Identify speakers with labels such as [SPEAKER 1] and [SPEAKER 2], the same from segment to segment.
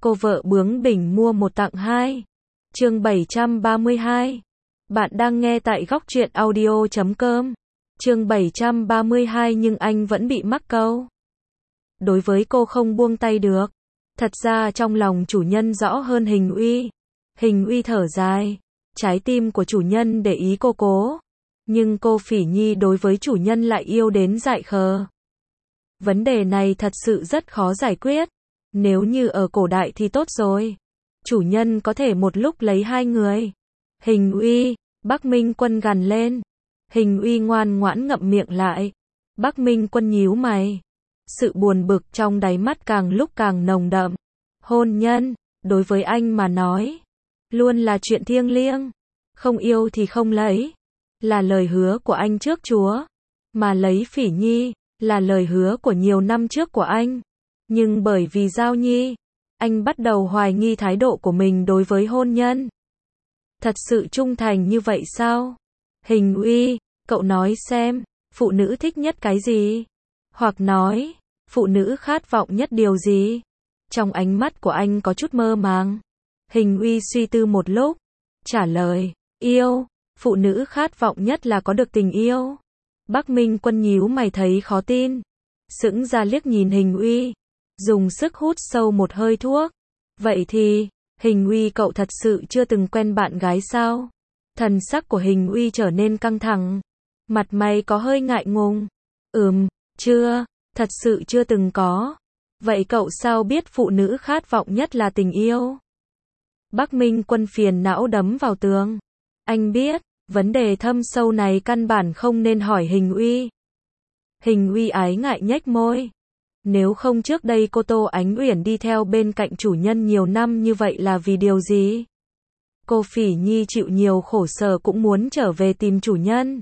[SPEAKER 1] Cô vợ bướng bỉnh mua một tặng hai. Chương 732. Bạn đang nghe tại Góc Truyện Audio.com. Chương 732 nhưng anh vẫn bị mắc câu. Đối với cô không buông tay được. Thật ra trong lòng chủ nhân rõ hơn Hình Uy. Hình Uy thở dài. Trái tim của chủ nhân để ý cô cố. Nhưng cô Phỉ Nhi đối với chủ nhân lại yêu đến dại khờ. Vấn đề này thật sự rất khó giải quyết. Nếu như ở cổ đại thì tốt rồi. Chủ nhân có thể một lúc lấy hai người. Hình Uy, Bắc Minh Quân gằn lên. Hình Uy ngoan ngoãn ngậm miệng lại. Bắc Minh Quân nhíu mày. Sự buồn bực trong đáy mắt càng lúc càng nồng đậm. Hôn nhân, đối với anh mà nói, luôn là chuyện thiêng liêng. Không yêu thì không lấy. Là lời hứa của anh trước Chúa. Mà lấy Phỉ Nhi, là lời hứa của nhiều năm trước của anh. Nhưng bởi vì Giao Nhi, anh bắt đầu hoài nghi thái độ của mình đối với hôn nhân. Thật sự trung thành như vậy sao? Hình Uy, cậu nói xem, phụ nữ thích nhất cái gì? Hoặc nói, phụ nữ khát vọng nhất điều gì? Trong ánh mắt của anh có chút mơ màng. Hình Uy suy tư một lúc, trả lời, yêu, phụ nữ khát vọng nhất là có được tình yêu. Bắc Minh Quân nhíu mày thấy khó tin. Sững ra liếc nhìn Hình Uy, dùng sức hút sâu một hơi thuốc. Vậy thì, Hình Uy cậu thật sự chưa từng quen bạn gái sao? Thần sắc của Hình Uy trở nên căng thẳng. Mặt mày có hơi ngại ngùng. Chưa, thật sự chưa từng có. Vậy cậu sao biết phụ nữ khát vọng nhất là tình yêu? Bắc Minh Quân phiền não đấm vào tường. Anh biết, vấn đề thâm sâu này căn bản không nên hỏi Hình Uy. Hình Uy ái ngại nhếch môi. Nếu không trước đây cô Tô Ánh Uyển đi theo bên cạnh chủ nhân nhiều năm như vậy là vì điều gì? Cô Phỉ Nhi chịu nhiều khổ sở cũng muốn trở về tìm chủ nhân.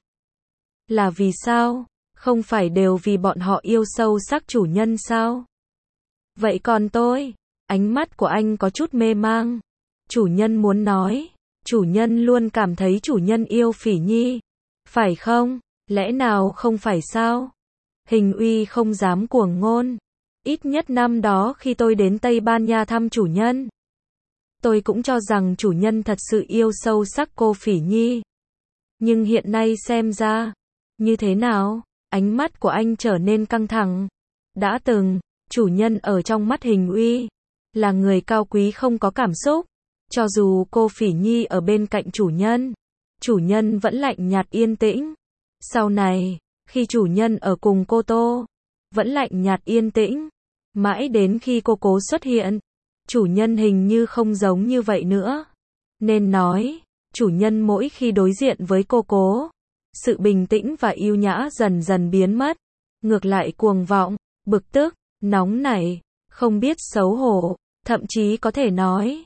[SPEAKER 1] Là vì sao? Không phải đều vì bọn họ yêu sâu sắc chủ nhân sao? Vậy còn tôi? Ánh mắt của anh có chút mê mang. Chủ nhân muốn nói, chủ nhân luôn cảm thấy chủ nhân yêu Phỉ Nhi. Phải không? Lẽ nào không phải sao? Hình Uy không dám cuồng ngôn. Ít nhất năm đó khi tôi đến Tây Ban Nha thăm chủ nhân, tôi cũng cho rằng chủ nhân thật sự yêu sâu sắc cô Phỉ Nhi. Nhưng hiện nay xem ra, như thế nào? Ánh mắt của anh trở nên căng thẳng. Đã từng, chủ nhân ở trong mắt Hình Uy, là người cao quý không có cảm xúc. Cho dù cô Phỉ Nhi ở bên cạnh chủ nhân vẫn lạnh nhạt yên tĩnh. Sau này, khi chủ nhân ở cùng cô Tô, vẫn lạnh nhạt yên tĩnh. Mãi đến khi cô Cố xuất hiện, chủ nhân hình như không giống như vậy nữa. Nên nói, chủ nhân mỗi khi đối diện với cô Cố, sự bình tĩnh và yêu nhã dần dần biến mất. Ngược lại cuồng vọng, bực tức, nóng nảy, không biết xấu hổ, thậm chí có thể nói,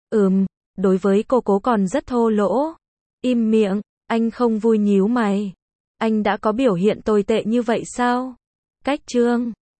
[SPEAKER 1] đối với cô Cố còn rất thô lỗ. Im miệng, anh không vui nhíu mày. Anh đã có biểu hiện tồi tệ như vậy sao? Cách chương